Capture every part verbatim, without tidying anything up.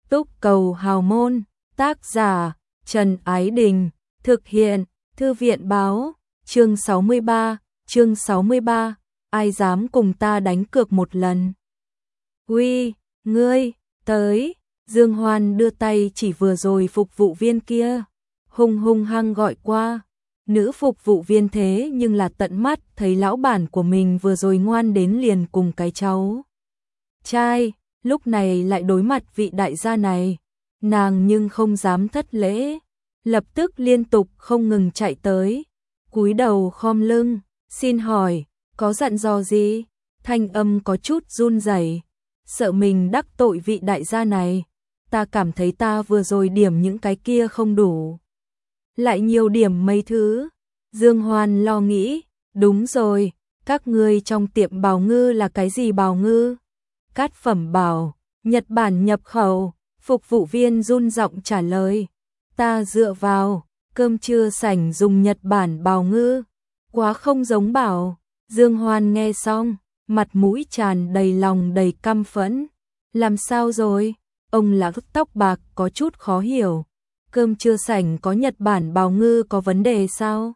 Túc Cầu Hào Môn, tác giả Trần Ái Đình, thực hiện Thư viện Báo, chương sáu mươi ba, chương sáu mươi ba, ai dám cùng ta đánh cược một lần. Uy, ngươi, tới, Dương Hoan đưa tay chỉ vừa rồi phục vụ viên kia, hung hung hăng gọi qua. Nữ phục vụ viên thế nhưng là tận mắt thấy lão bản của mình vừa rồi ngoan đến liền cùng cái cháu trai, lúc này lại đối mặt vị đại gia này, nàng nhưng không dám thất lễ, lập tức liên tục không ngừng chạy tới, cúi đầu khom lưng, xin hỏi, có dặn dò gì? Thanh âm có chút run rẩy, sợ mình đắc tội vị đại gia này, ta cảm thấy ta vừa rồi điểm những cái kia không đủ, lại nhiều điểm mấy thứ. Dương Hoan lo nghĩ, đúng rồi, các ngươi trong tiệm bào ngư là cái gì bào ngư? Cát phẩm bào, Nhật Bản nhập khẩu, phục vụ viên run giọng trả lời. Ta dựa vào, cơm trưa sảnh dùng Nhật Bản bào ngư, quá không giống bảo. Dương Hoan nghe xong, mặt mũi tràn đầy lòng đầy căm phẫn. Làm sao rồi? Ông lão tóc bạc có chút khó hiểu. Cơm trưa sảnh có Nhật Bản bào ngư có vấn đề sao?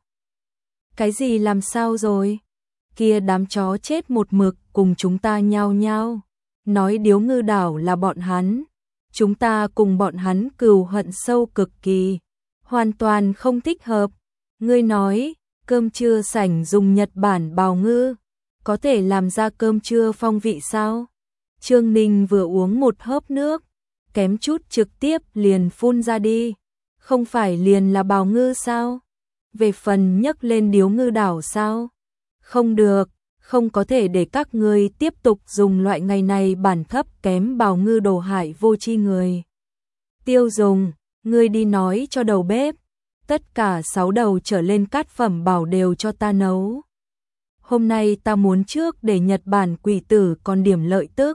Cái gì làm sao rồi? Kia đám chó chết một mực cùng chúng ta nhao nhao. Nói Điếu Ngư đảo là bọn hắn. Chúng ta cùng bọn hắn cừu hận sâu cực kỳ. Hoàn toàn không thích hợp. Ngươi nói, cơm trưa sảnh dùng Nhật Bản bào ngư. Có thể làm ra cơm trưa phong vị sao? Trương Ninh vừa uống một hớp nước. Kém chút trực tiếp liền phun ra đi. Không phải liền là bào ngư sao? Về phần nhắc lên Điếu Ngư đảo sao? Không được, không có thể để các ngươi tiếp tục dùng loại ngày này bản thấp kém bào ngư đồ hại vô tri người. Tiêu dùng, ngươi đi nói cho đầu bếp, tất cả sáu đầu trở lên cát phẩm bảo đều cho ta nấu. Hôm nay ta muốn trước để Nhật Bản quỷ tử còn điểm lợi tức.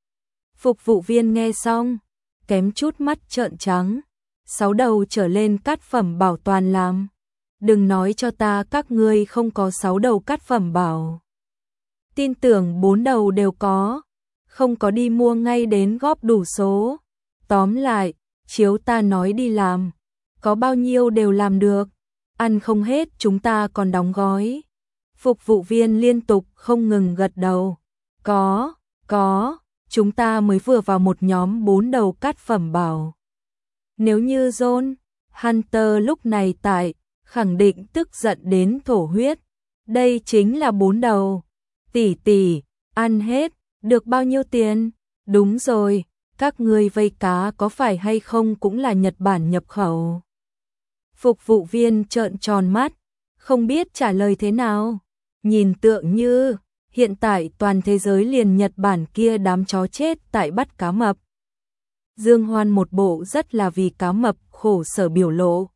Phục vụ viên nghe xong, kém chút mắt trợn trắng. Sáu đầu trở lên cát phẩm bảo toàn làm. Đừng nói cho ta các ngươi không có sáu đầu cát phẩm bảo. Tin tưởng bốn đầu đều có. Không có đi mua ngay đến góp đủ số. Tóm lại, chiếu ta nói đi làm. Có bao nhiêu đều làm được. Ăn không hết chúng ta còn đóng gói. Phục vụ viên liên tục không ngừng gật đầu. Có, có, chúng ta mới vừa vào một nhóm bốn đầu cát phẩm bảo. Nếu như John Hunter lúc này tại, khẳng định tức giận đến thổ huyết. Đây chính là bốn đầu. Tỷ tỷ, ăn hết, được bao nhiêu tiền? Đúng rồi, các ngươi vây cá có phải hay không cũng là Nhật Bản nhập khẩu. Phục vụ viên trợn tròn mắt, không biết trả lời thế nào. Nhìn tượng như, hiện tại toàn thế giới liền Nhật Bản kia đám chó chết tại bắt cá mập. Dương Hoan một bộ rất là vì cá mập khổ sở biểu lộ.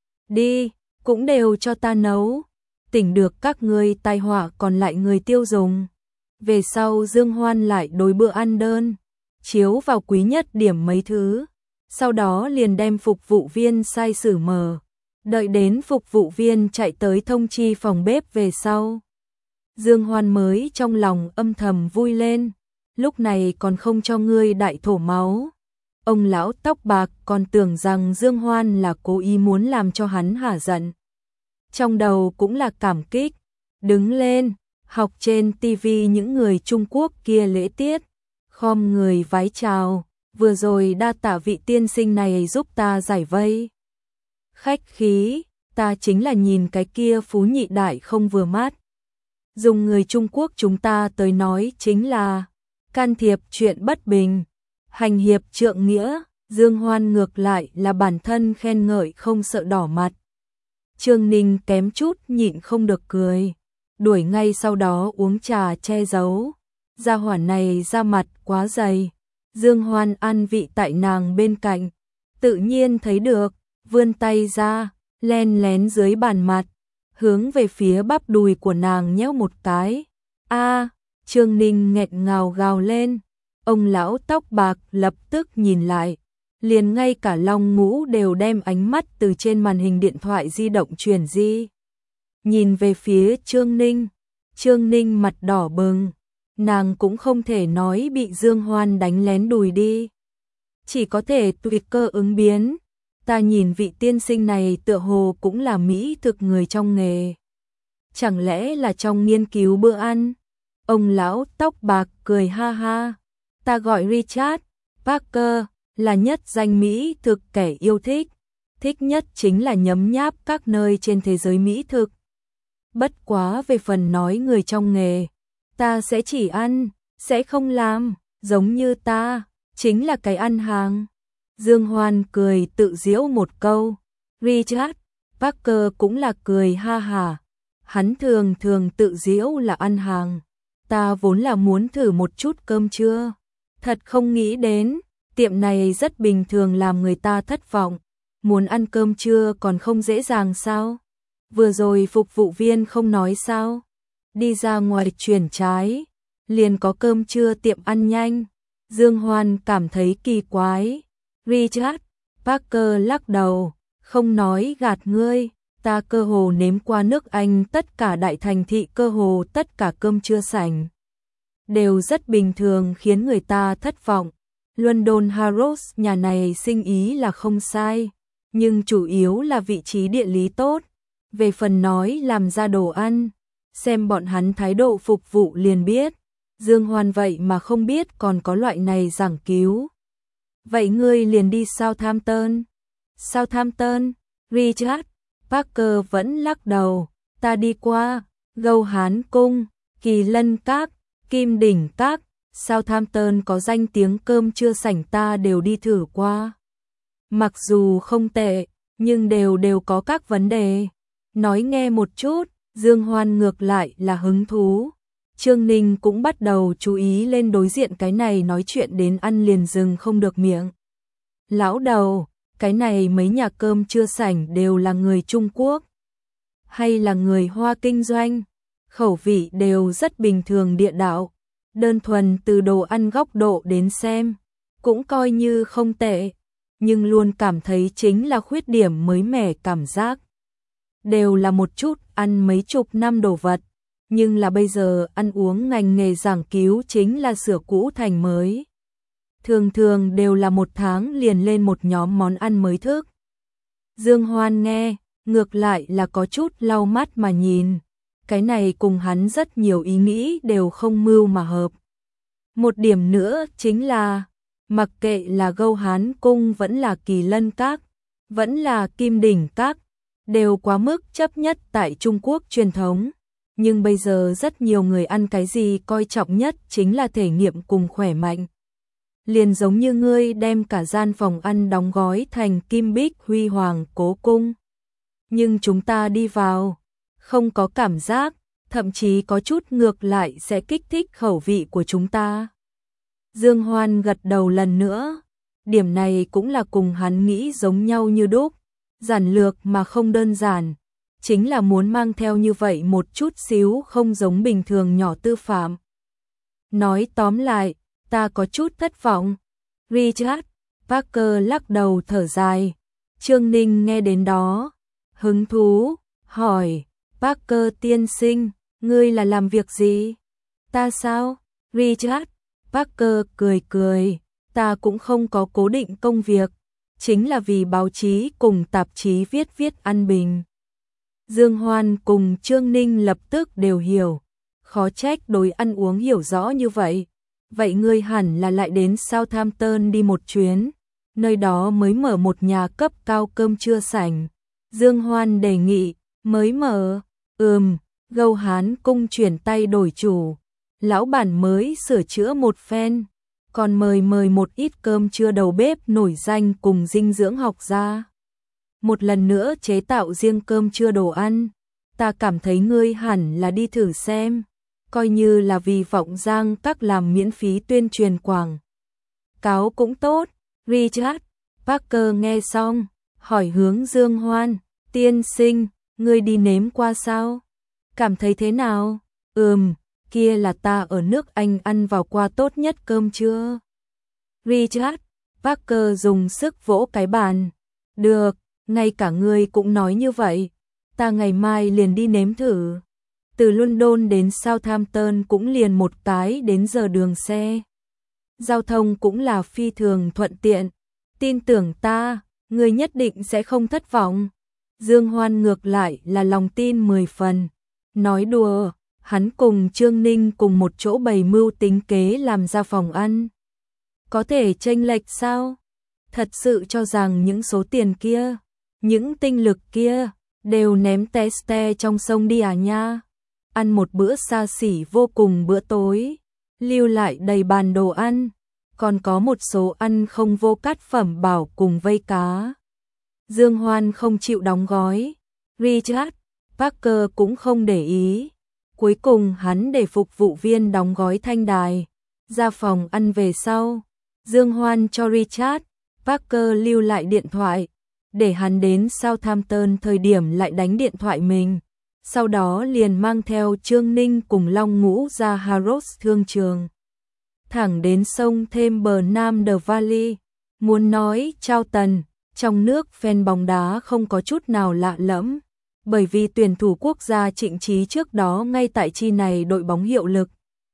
Đi, cũng đều cho ta nấu. Tỉnh được các ngươi tai họa còn lại người tiêu dùng. Về sau Dương Hoan lại đối bữa ăn đơn, chiếu vào quý nhất điểm mấy thứ. Sau đó liền đem phục vụ viên sai sử mở. Đợi đến phục vụ viên chạy tới thông chi phòng bếp về sau. Dương Hoan mới trong lòng âm thầm vui lên. Lúc này còn không cho ngươi đại thổ máu. Ông lão tóc bạc còn tưởng rằng Dương Hoan là cố ý muốn làm cho hắn hả giận. Trong đầu cũng là cảm kích. Đứng lên, học trên tivi những người Trung Quốc kia lễ tiết. Khom người vái chào. Vừa rồi đa tạ vị tiên sinh này giúp ta giải vây. Khách khí, ta chính là nhìn cái kia phú nhị đại không vừa mắt. Dùng người Trung Quốc chúng ta tới nói chính là can thiệp chuyện bất bình. Hành hiệp trượng nghĩa, Dương Hoan ngược lại là bản thân khen ngợi không sợ đỏ mặt. Trương Ninh kém chút nhịn không được cười, đuổi ngay sau đó uống trà che giấu. Gia hỏa này da mặt quá dày. Dương Hoan ăn vị tại nàng bên cạnh, tự nhiên thấy được, vươn tay ra, len lén dưới bàn mặt, hướng về phía bắp đùi của nàng nhéo một cái. A, Trương Ninh nghẹn ngào gào lên. Ông lão tóc bạc lập tức nhìn lại, liền ngay cả Long Ngũ đều đem ánh mắt từ trên màn hình điện thoại di động chuyển di. Nhìn về phía Trương Ninh, Trương Ninh mặt đỏ bừng, nàng cũng không thể nói bị Dương Hoan đánh lén đùi đi. chỉ có thể tùy cơ ứng biến. Ta nhìn vị tiên sinh này tựa hồ cũng là mỹ thực người trong nghề. Chẳng lẽ là trong nghiên cứu bữa ăn? Ông lão tóc bạc cười ha ha. Ta gọi Richard Parker, là nhất danh mỹ thực kẻ yêu thích. Thích nhất chính là nhấm nháp các nơi trên thế giới mỹ thực. Bất quá về phần nói người trong nghề, ta sẽ chỉ ăn, sẽ không làm, giống như ta, chính là cái ăn hàng. Dương Hoan cười tự giễu một câu. Richard Parker cũng là cười ha hả. Hắn thường thường tự giễu là ăn hàng. Ta vốn là muốn thử một chút cơm trưa. Thật không nghĩ đến, tiệm này rất bình thường làm người ta thất vọng. Muốn ăn cơm trưa còn không dễ dàng sao? Vừa rồi phục vụ viên không nói sao? Đi ra ngoài chuyển trái, liền có cơm trưa tiệm ăn nhanh. Dương Hoan cảm thấy kỳ quái. Richard Parker lắc đầu, không nói gạt ngươi, ta cơ hồ nếm qua nước Anh tất cả đại thành thị, cơ hồ tất cả cơm trưa sảnh đều rất bình thường khiến người ta thất vọng. London Harrods nhà này sinh ý là không sai, nhưng chủ yếu là vị trí địa lý tốt. Về phần nói làm ra đồ ăn, xem bọn hắn thái độ phục vụ liền biết. Dương Hoan vậy mà không biết còn có loại này giảng cứu. Vậy ngươi liền đi Southampton. Southampton, Richard Parker vẫn lắc đầu. Ta đi qua Gâu Hán Cung, Kỳ Lân Các, Kim Đỉnh Các. Southampton có danh tiếng cơm trưa sảnh ta đều đi thử qua. Mặc dù không tệ, nhưng đều đều có các vấn đề. Nói nghe một chút. Dương Hoan ngược lại là hứng thú. Trương Ninh cũng bắt đầu chú ý lên đối diện cái này nói chuyện đến ăn liền dừng không được miệng. Lão đầu, cái này mấy nhà cơm trưa sảnh đều là người Trung Quốc hay là người Hoa kinh doanh, khẩu vị đều rất bình thường địa đạo, đơn thuần từ đồ ăn góc độ đến xem, cũng coi như không tệ, nhưng luôn cảm thấy chính là khuyết điểm mới mẻ cảm giác. Đều là một chút ăn mấy chục năm đồ vật, nhưng là bây giờ ăn uống ngành nghề giảng cứu chính là sửa cũ thành mới. Thường thường đều là một tháng liền lên một nhóm món ăn mới thức. Dương Hoan nghe, ngược lại là có chút lau mắt mà nhìn. Cái này cùng hắn rất nhiều ý nghĩ đều không mưu mà hợp. Một điểm nữa chính là, mặc kệ là Gâu Hán Cung vẫn là Kỳ Lân Các, vẫn là Kim Đỉnh Các, đều quá mức chấp nhất tại Trung Quốc truyền thống. Nhưng bây giờ rất nhiều người ăn cái gì coi trọng nhất chính là thể nghiệm cùng khỏe mạnh. Liền giống như ngươi đem cả gian phòng ăn đóng gói thành kim bích huy hoàng cố cung. Nhưng chúng ta đi vào, không có cảm giác, thậm chí có chút ngược lại sẽ kích thích khẩu vị của chúng ta. Dương Hoan gật đầu lần nữa. Điểm này cũng là cùng hắn nghĩ giống nhau như đúc. Giản lược mà không đơn giản. Chính là muốn mang theo như vậy một chút xíu không giống bình thường nhỏ tư phạm. Nói tóm lại, ta có chút thất vọng. Richard Parker lắc đầu thở dài. Trương Ninh nghe đến đó, hứng thú, hỏi, Parker tiên sinh, ngươi là làm việc gì? Ta sao? Richard Parker cười cười, ta cũng không có cố định công việc, chính là vì báo chí cùng tạp chí viết viết ăn bình. Dương Hoan cùng Trương Ninh lập tức đều hiểu, khó trách đối ăn uống hiểu rõ như vậy. Vậy ngươi hẳn là lại đến Southampton đi một chuyến, nơi đó mới mở một nhà cấp cao cơm trưa sảnh. Dương Hoan đề nghị, mới mở, ừm, Gâu Hán Cung chuyển tay đổi chủ, lão bản mới sửa chữa một phen, còn mời mời một ít cơm trưa đầu bếp nổi danh cùng dinh dưỡng học gia. Một lần nữa chế tạo riêng cơm trưa đồ ăn, ta cảm thấy ngươi hẳn là đi thử xem, coi như là vì Vọng Giang Các làm miễn phí tuyên truyền quảng cáo cũng tốt. Richard Parker nghe xong, hỏi hướng Dương Hoan, tiên sinh, ngươi đi nếm qua sao? Cảm thấy thế nào? Ừm, kia là ta ở nước Anh ăn vào qua tốt nhất cơm trưa. Richard Parker dùng sức vỗ cái bàn. Được, ngay cả ngươi cũng nói như vậy, ta ngày mai liền đi nếm thử. Từ London đến Southampton cũng liền một cái đến giờ đường xe. Giao thông cũng là phi thường thuận tiện, Tin tưởng ta, ngươi nhất định sẽ không thất vọng. Dương Hoan ngược lại là lòng tin mười phần. Nói đùa, hắn cùng Trương Ninh cùng một chỗ bày mưu tính kế làm ra phòng ăn. Có thể chênh lệch sao? Thật sự cho rằng những số tiền kia, những tinh lực kia, đều ném teste trong sông đi à nha? Ăn một bữa xa xỉ vô cùng bữa tối, lưu lại đầy bàn đồ ăn, còn có một số ăn không vô cát phẩm bảo cùng vây cá. Dương Hoan không chịu đóng gói, Richard Parker cũng không để ý. Cuối cùng hắn để phục vụ viên đóng gói thanh đài. Ra phòng ăn về sau, Dương Hoan cho Richard Parker lưu lại điện thoại, để hắn đến Southampton thời điểm lại đánh điện thoại mình. Sau đó liền mang theo Trương Ninh cùng Long Ngũ ra Harrods thương trường. Thẳng đến sông thêm bờ Nam The Valley. Muốn nói trao tần, trong nước fan bóng đá không có chút nào lạ lẫm. Bởi vì tuyển thủ quốc gia Trịnh Trí trước đó ngay tại chi này đội bóng hiệu lực.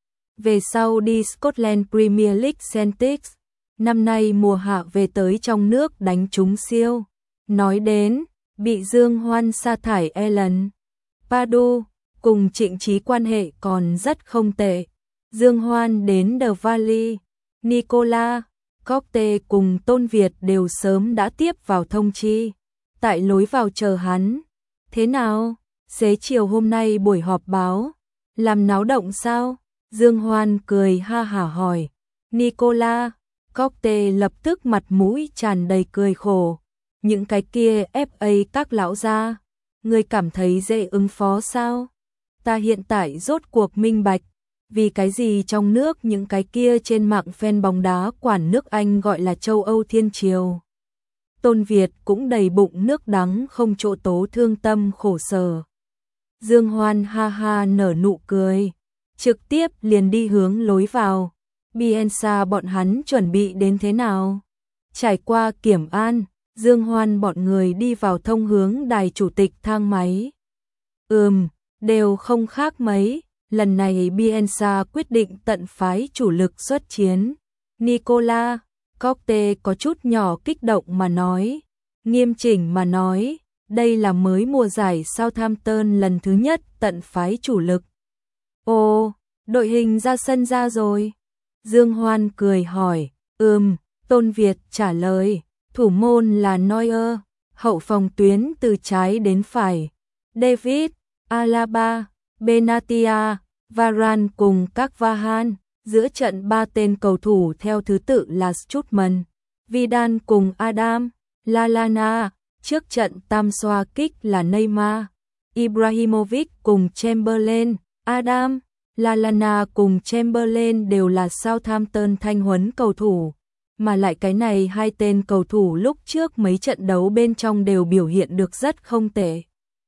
Về sau đi Scotland Premier League Celtics, năm nay mùa hạ về tới trong nước đánh trúng siêu. Nói đến, bị Dương Hoan sa thải Alan Pardew, cùng Trịnh Trí quan hệ còn rất không tệ. Dương Hoan đến The Valley, Nicola Cockte cùng Tôn Việt đều sớm đã tiếp vào thông chi, tại lối vào chờ hắn. Thế nào? Xế chiều hôm nay buổi họp báo, làm náo động sao? Dương Hoan cười ha hả hỏi. Nicola Cockte lập tức mặt mũi tràn đầy cười khổ. Những cái kia ép a các lão gia, ngươi cảm thấy dễ ứng phó sao? Ta hiện tại rốt cuộc minh bạch, vì cái gì trong nước những cái kia trên mạng fan bóng đá quản nước Anh gọi là châu Âu thiên triều. Tôn Việt cũng đầy bụng nước đắng không chỗ tố thương tâm khổ sở. Dương Hoan ha ha nở nụ cười, trực tiếp liền đi hướng lối vào. Bielsa bọn hắn chuẩn bị đến thế nào? Trải qua kiểm an, Dương Hoan bọn người đi vào thông hướng đài chủ tịch thang máy. Ừm, đều không khác mấy, lần này Bielsa quyết định tận phái chủ lực xuất chiến. Nicola Cockte có chút nhỏ kích động mà nói, nghiêm chỉnh mà nói, đây là mới mùa giải Southampton lần thứ nhất tận phái chủ lực. Ồ, đội hình ra sân ra rồi. Dương Hoan cười hỏi, ừm, Tôn Việt trả lời, thủ môn là Neuer, hậu phòng tuyến từ trái đến phải, David, Alaba, Benatia, Varane cùng các Vahan. Giữa trận ba tên cầu thủ theo thứ tự là Strootman, Vidal cùng Adam, Lallana, trước trận tam xoa kích là Neymar, Ibrahimovic cùng Chamberlain, Adam, Lallana cùng Chamberlain đều là Southampton thanh huấn cầu thủ, mà lại cái này hai tên cầu thủ lúc trước mấy trận đấu bên trong đều biểu hiện được rất không tệ.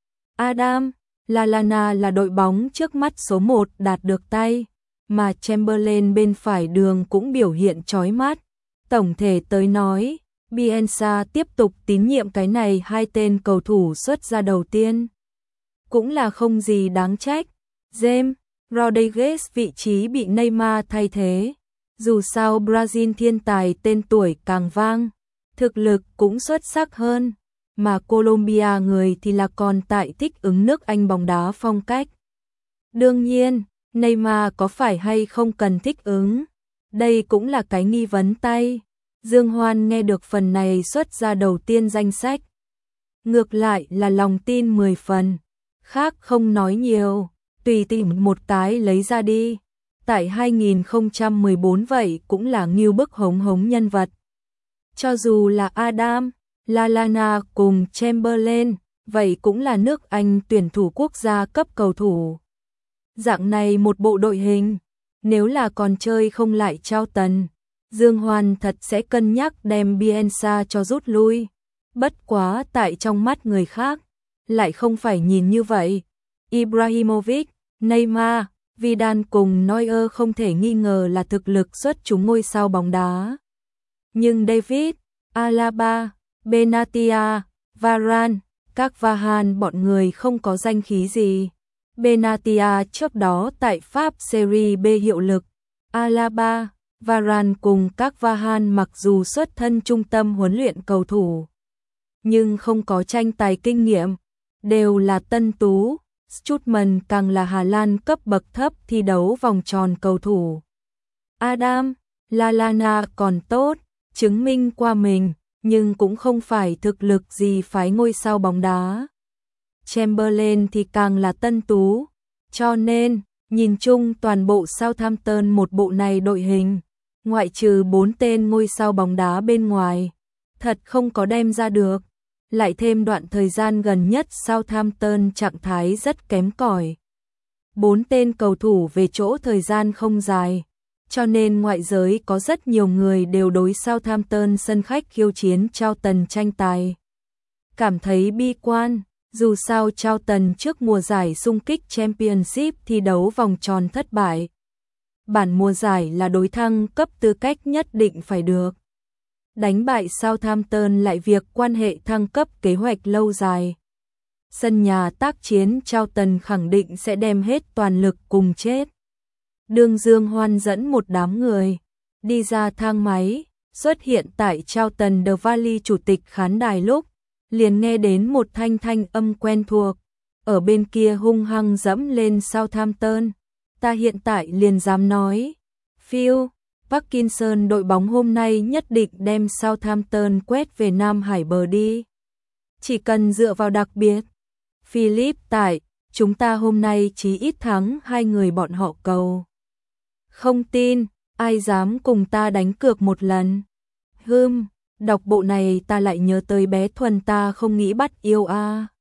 Adam, Lallana là đội bóng trước mắt số một đạt được tay, mà Chamberlain bên phải đường cũng biểu hiện chói mắt. Tổng thể tới nói, Bielsa tiếp tục tín nhiệm cái này hai tên cầu thủ xuất ra đầu tiên. Cũng là không gì đáng trách. James Rodriguez vị trí bị Neymar thay thế. Dù sao Brazil thiên tài tên tuổi càng vang, thực lực cũng xuất sắc hơn, mà Colombia người thì là còn tại thích ứng nước Anh bóng đá phong cách. Đương nhiên, Neymar có phải hay không cần thích ứng? Đây cũng là cái nghi vấn tay. Dương Hoan nghe được phần này xuất ra đầu tiên danh sách. Ngược lại là lòng tin mười phần. Khác không nói nhiều, tùy tìm một cái lấy ra đi. Tại hai nghìn không trăm mười bốn vậy cũng là nghiêu bức hống hống nhân vật. Cho dù là Adam, Lallana cùng Chamberlain, vậy cũng là nước Anh tuyển thủ quốc gia cấp cầu thủ. Dạng này một bộ đội hình, nếu là còn chơi không lại trao tần, Dương Hoan thật sẽ cân nhắc đem Bielsa cho rút lui. Bất quá tại trong mắt người khác, lại không phải nhìn như vậy. Ibrahimovic, Neymar, Vidal cùng Neuer không thể nghi ngờ là thực lực xuất chúng ngôi sao bóng đá. Nhưng David, Alaba, Benatia, Varane, các Vahan bọn người không có danh khí gì. Benatia trước đó tại Pháp Serie B hiệu lực, Alaba, Varane cùng các Vahan mặc dù xuất thân trung tâm huấn luyện cầu thủ, nhưng không có tranh tài kinh nghiệm, đều là tân tú. Strootman càng là Hà Lan cấp bậc thấp thi đấu vòng tròn cầu thủ. Adam Lallana còn tốt, chứng minh qua mình, nhưng cũng không phải thực lực gì phái ngôi sao bóng đá. Chamberlain thì càng là tân tú, cho nên, nhìn chung toàn bộ Southampton một bộ này đội hình, ngoại trừ bốn tên ngôi sao bóng đá bên ngoài, thật không có đem ra được. Lại thêm đoạn thời gian gần nhất Southampton trạng thái rất kém cỏi. Bốn tên cầu thủ về chỗ thời gian không dài, cho nên ngoại giới có rất nhiều người đều đối Southampton sân khách khiêu chiến Charlton tranh tài cảm thấy bi quan, dù sao Charlton trước mùa giải xung kích Championship thi đấu vòng tròn thất bại. Bản mùa giải là đối thăng cấp tư cách nhất định phải được. Đánh bại Southampton lại việc quan hệ thăng cấp kế hoạch lâu dài. Sân nhà tác chiến Charlton khẳng định sẽ đem hết toàn lực cùng chết. Đường Dương Hoan dẫn một đám người đi ra thang máy, xuất hiện tại Charlton The Valley chủ tịch khán đài lúc, liền nghe đến một thanh thanh âm quen thuộc, ở bên kia hung hăng dẫm lên Southampton. Ta hiện tại liền dám nói, Phil Parkinson đội bóng hôm nay nhất định đem Southampton quét về Nam Hải bờ đi. Chỉ cần dựa vào đặc biệt. Philip tại, chúng ta hôm nay chí ít thắng hai người bọn họ cầu. Không tin, ai dám cùng ta đánh cược một lần. Hừm, đọc bộ này ta lại nhớ tới bé Thuần ta không nghĩ bắt yêu a. À.